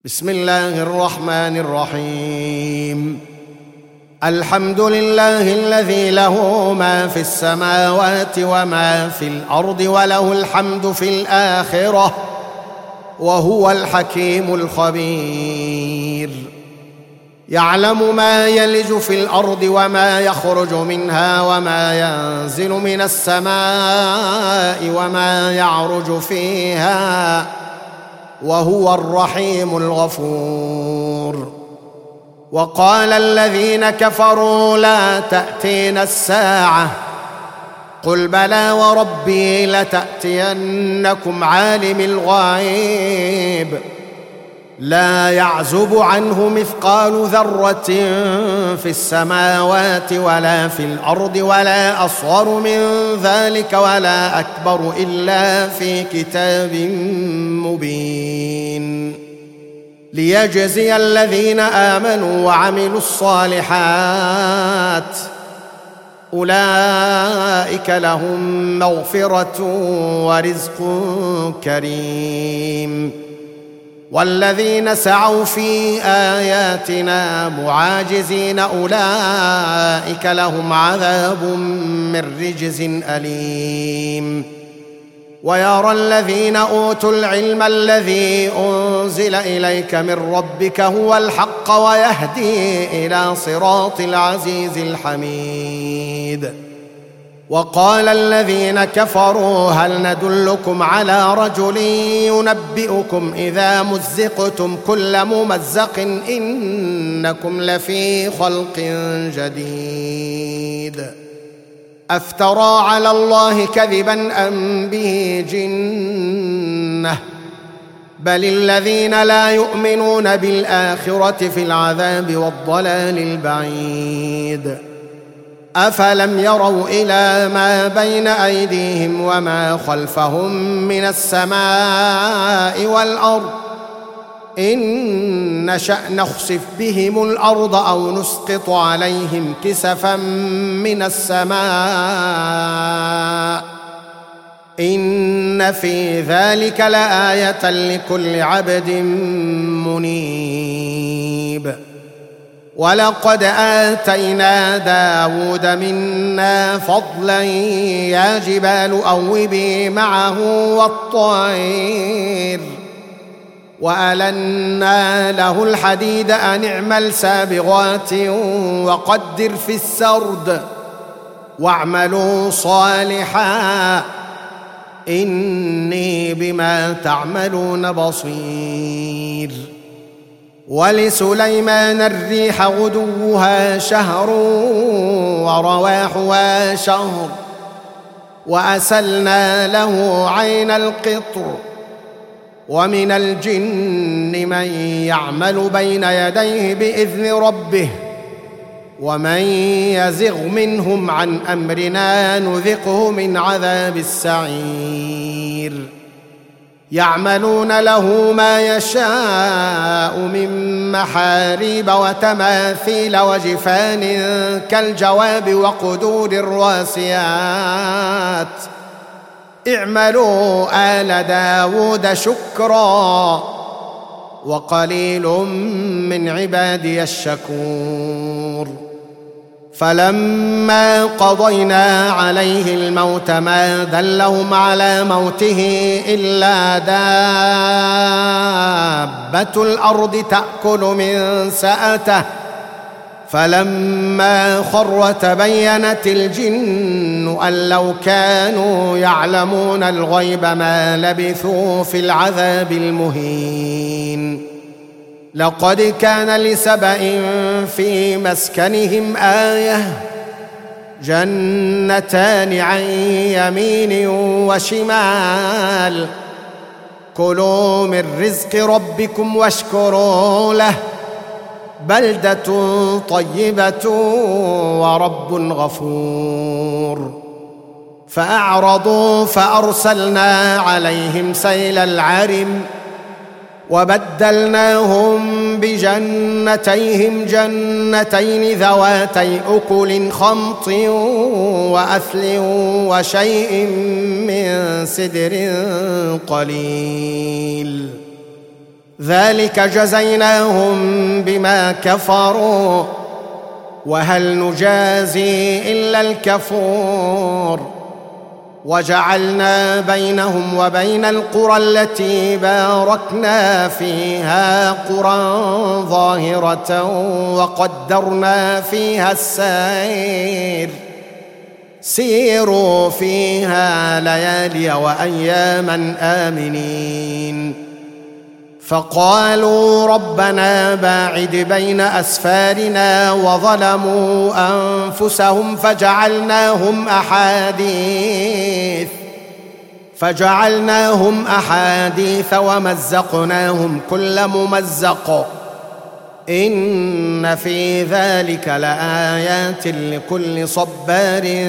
بسم الله الرحمن الرحيم. الحمد لله الذي له ما في السماوات وما في الأرض وله الحمد في الآخرة وهو الحكيم الخبير. يعلم ما يلج في الأرض وما يخرج منها وما ينزل من السماء وما يعرج فيها وهو الرحيم الغفور. وقال الذين كفروا لا تأتينا الساعة قل بلى وربي لتأتينكم عالم الغيب لا يعزب عنه مثقال ذرة في السماوات ولا في الأرض ولا أصغر من ذلك ولا أكبر إلا في كتاب مبين ليجزي الذين آمنوا وعملوا الصالحات أولئك لهم مغفرة ورزق كريم. والذين سعوا في آياتنا معاجزين أولئك لهم عذاب من رجز أليم. ويرى الذين أوتوا العلم الذي أنزل إليك من ربك هو الحق ويهدي إلى صراط العزيز الحميد. وقال الذين كفروا هل ندلكم على رجل ينبئكم إذا مزقتم كل ممزق إنكم لفي خلق جديد أفترى على الله كذبا أم به جنة بل الذين لا يؤمنون بالآخرة في العذاب والضلال البعيد. أفلم يروا إلى ما بين أيديهم وما خلفهم من السماء والأرض إن نشأ نخسف بهم الأرض أو نسقط عليهم كسفا من السماء إن في ذلك لآية لكل عبد منيب. ولقد آتينا داود منا فضلا يا جبال أوبي معه والطير وألنا له الحديد أن اعمل سابغات وقدر في السرد واعملوا صالحا إني بما تعملون بصير. ولسليمان الريح غدوها شهر ورواحها شهر وأسلنا له عين القطر. ومن الجن من يعمل بين يديه بإذن ربه ومن يزغ منهم عن أمرنا نذقه من عذاب السعير. يعملون له ما يشاء من محاريب وتماثيل وجفان كالجواب وقدور الراسيات اعملوا آل داود شكرا وقليل من عبادي الشكور. فلما قضينا عليه الموت ما دلهم على موته إلا دابة الأرض تأكل من سأته فلما خر تبينت الجن أن لو كانوا يعلمون الغيب ما لبثوا في العذاب المهين. لقد كان لسبأ في مسكنهم آية جنتان عن يمين وشمال كلوا من رزق ربكم واشكروا له بلدة طيبة ورب غفور. فأعرضوا فأرسلنا عليهم سيل العرم وبدلناهم بجنتيهم جنتين ذواتي أكل خمط وأثل وشيء من سدر قليل ذلك جزيناهم بما كفروا وهل نجازي إلا الكفور. وجعلنا بينهم وبين القرى التي باركنا فيها قرى ظاهرة وقدرنا فيها السير سيروا فيها ليالي وأياما آمنين. فقالوا ربنا باعد بين أسفارنا وظلموا أنفسهم فجعلناهم أحاديث ومزقناهم كل ممزق إن في ذلك لآيات لكل صبار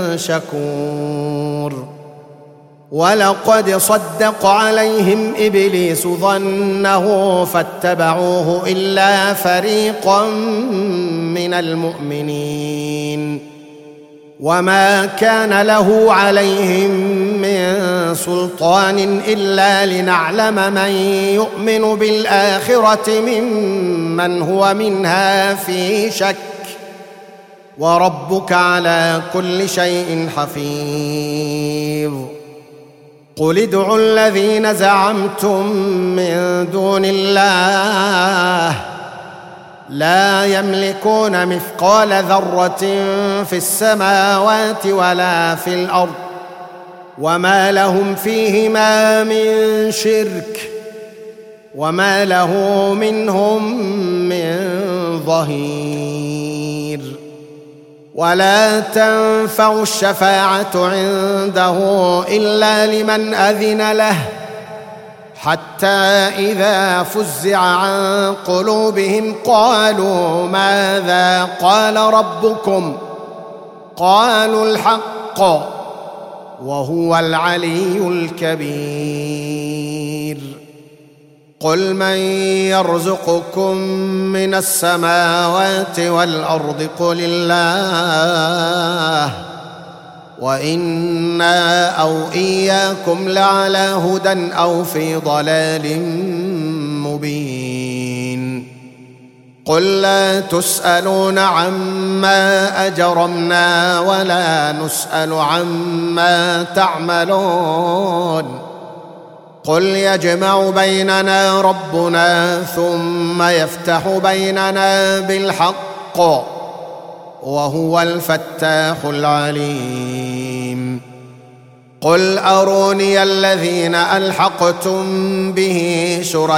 شكور. ولقد صدق عليهم إبليس ظنه فاتبعوه إلا فريقا من المؤمنين وما كان له عليهم من سلطان إلا لنعلم من يؤمن بالآخرة ممن هو منها في شك وربك على كل شيء حفيظ. قل ادعوا الذين زعمتم من دون الله لا يملكون مثقال ذرة في السماوات ولا في الأرض وما لهم فيهما من شرك وما له منهم من ظهير. ولا تنفع الشفاعة عنده إلا لمن أذن له حتى إذا فزع عن قلوبهم قالوا ماذا قال ربكم قالوا الحق وهو العلي الكبير. قل من يرزقكم من السماوات والأرض قل الله وإنا أو إياكم لعلى هدى أو في ضلال مبين. قل لا تسألون عما أجرمنا ولا نسأل عما تعملون. قل يجمع بيننا ربنا ثم يفتح بيننا بالحق وهو الفتاح العليم. قل أروني الذين ألحقتم به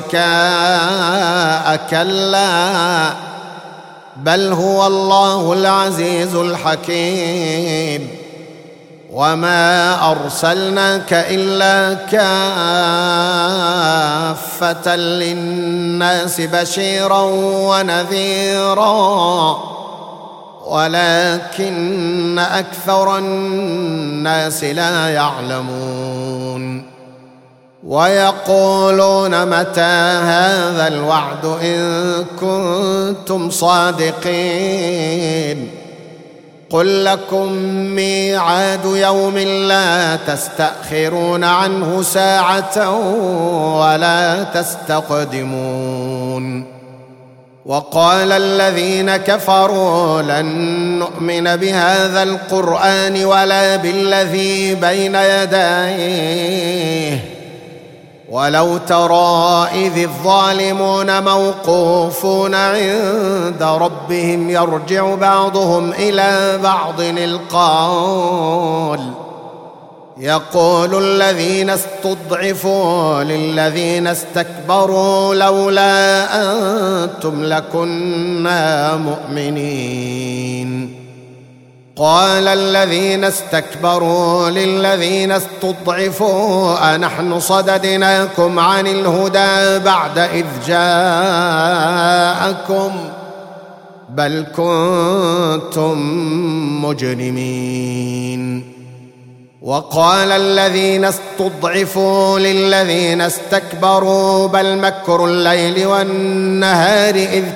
شركاء كلا بل هو الله العزيز الحكيم. وما أرسلناك إلا كافة للناس بشيرا ونذيرا ولكن أكثر الناس لا يعلمون. ويقولون متى هذا الوعد إن كنتم صادقين. قل لكم ميعاد يوم لا تستأخرون عنه ساعة ولا تستقدمون. وقال الذين كفروا لن نؤمن بهذا القرآن ولا بالذي بين يديه ولو ترى إذ الظالمون موقوفون عند ربهم يرجع بعضهم إلى بعض القول يقول الذين استضعفوا للذين استكبروا لولا أنتم لكنا مؤمنين. قال الذين استكبروا للذين استضعفوا أنحن صددناكم عن الهدى بعد إذ جاءكم بل كنتم مجرمين. وقال الذين استضعفوا للذين استكبروا بل مكر الليل والنهار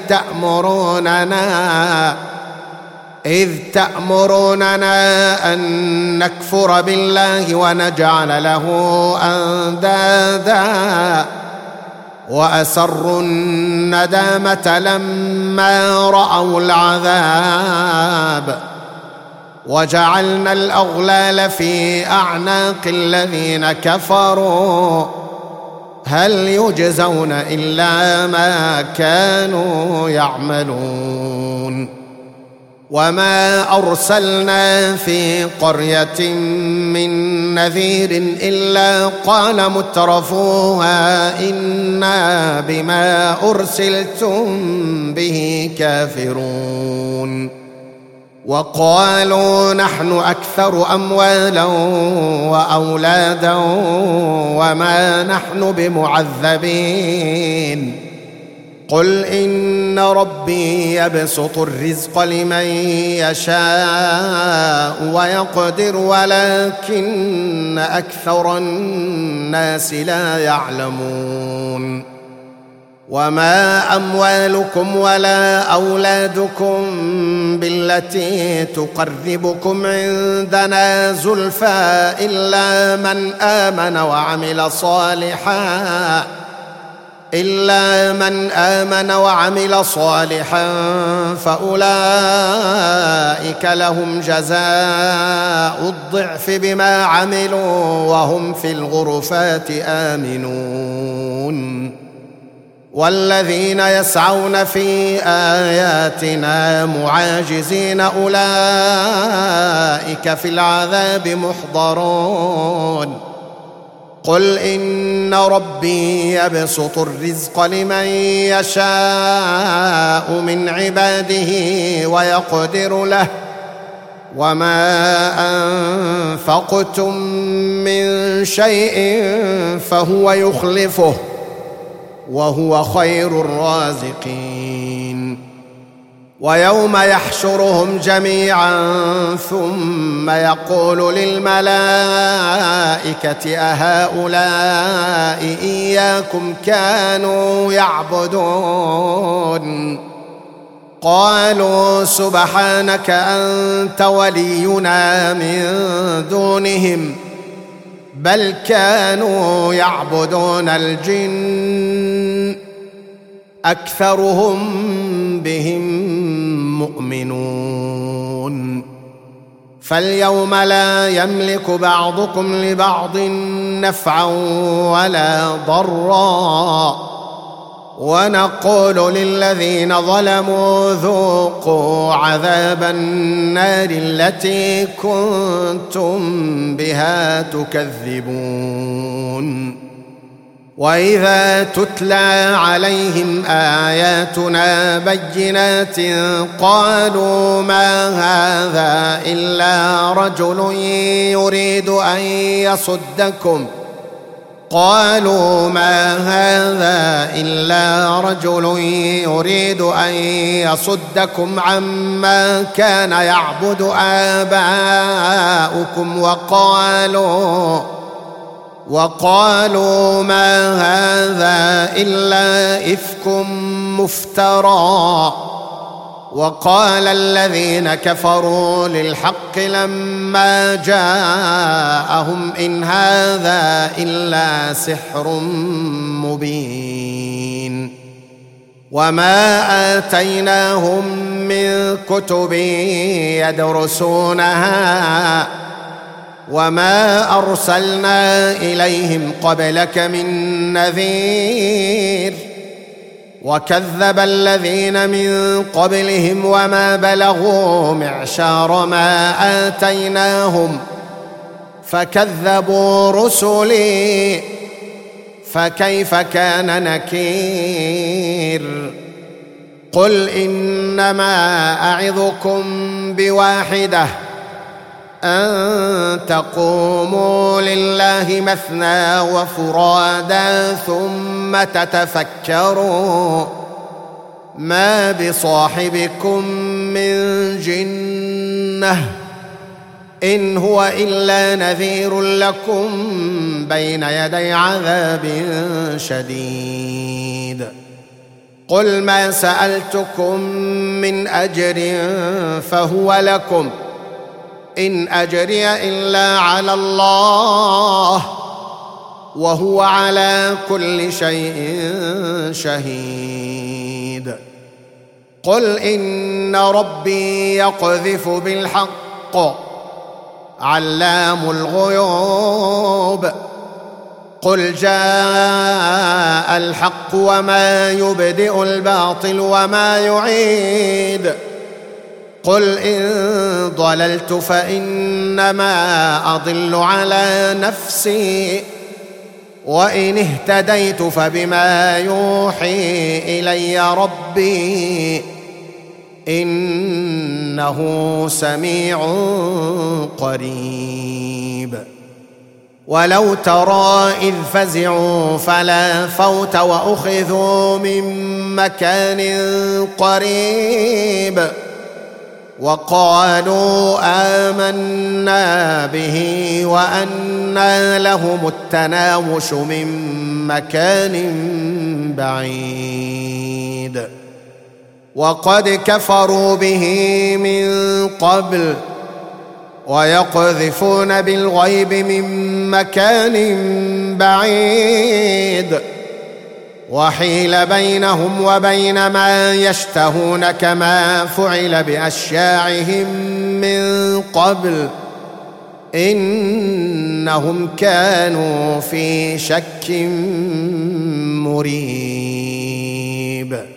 إذ تأمروننا أن نكفر بالله ونجعل له أندادا وأسروا الندامة لما رأوا العذاب وجعلنا الأغلال في أعناق الذين كفروا هل يجزون إلا ما كانوا يعملون وما أرسلنا في قرية من نذير إلا قال مترفوها إنا بما أرسلتم به كافرون وقالوا نحن أكثر أموالا وأولادا وما نحن بمعذبين قل إن ربي يبسط الرزق لمن يشاء ويقدر ولكن أكثر الناس لا يعلمون وما أموالكم ولا أولادكم بالتي تقربكم عندنا زلفى إلا من آمن وعمل صالحا فأولئك لهم جزاء الضعف بما عملوا وهم في الغرفات آمنون والذين يسعون في آياتنا معاجزين أولئك في العذاب محضرون قل إن ربي يبسط الرزق لمن يشاء من عباده ويقدر له وما أنفقتم من شيء فهو يخلفه وهو خير الرازقين ويوم يحشرهم جميعا ثم يقول للملائكة أهؤلاء إياكم كانوا يعبدون قالوا سبحانك أنت ولينا من دونهم بل كانوا يعبدون الجن أكثرهم بهم مؤمنون فاليوم لا يملك بعضكم لبعض نفعا ولا ضرا ونقول للذين ظلموا ذوقوا عذاب النار التي كنتم بها تكذبون وإذا تتلى عليهم آياتنا بينات قالوا ما هذا إلا رجل يريد أن يصدكم عما كان يعبد آباؤكم وقالوا ما هذا إلا إفك مفترى وقال الذين كفروا للحق لما جاءهم إن هذا إلا سحر مبين وما آتيناهم من كتب يدرسونها وما أرسلنا إليهم قبلك من نذير وكذب الذين من قبلهم وما بلغوا معشار ما آتيناهم فكذبوا رسلي فكيف كان نكير قل إنما أعظكم بواحدة أن تقوموا لله مثنى وفرادا ثم تتفكروا ما بصاحبكم من جنة إن هو إلا نذير لكم بين يدي عذاب شديد قل ما سألتكم من أجر فهو لكم إن أجري إلا على الله وهو على كل شيء شهيد. قل إن ربي يقذف بالحق علام الغيوب. قل جاء الحق وما يبدئ الباطل وما يعيد. قل إن ضللت فإنما أضل على نفسي وإن اهتديت فبما يوحي إلي ربي إنه سميع قريب. ولو ترى إذ فزعوا فلا فوت وأخذوا من مكان قريب وقالوا آمنا به وأنى لهم التناوش من مكان بعيد وقد كفروا به من قبل ويقذفون بالغيب من مكان بعيد وحيل بينهم وبين ما يشتهون كما فعل بأشياعهم من قبل إنهم كانوا في شك مريب.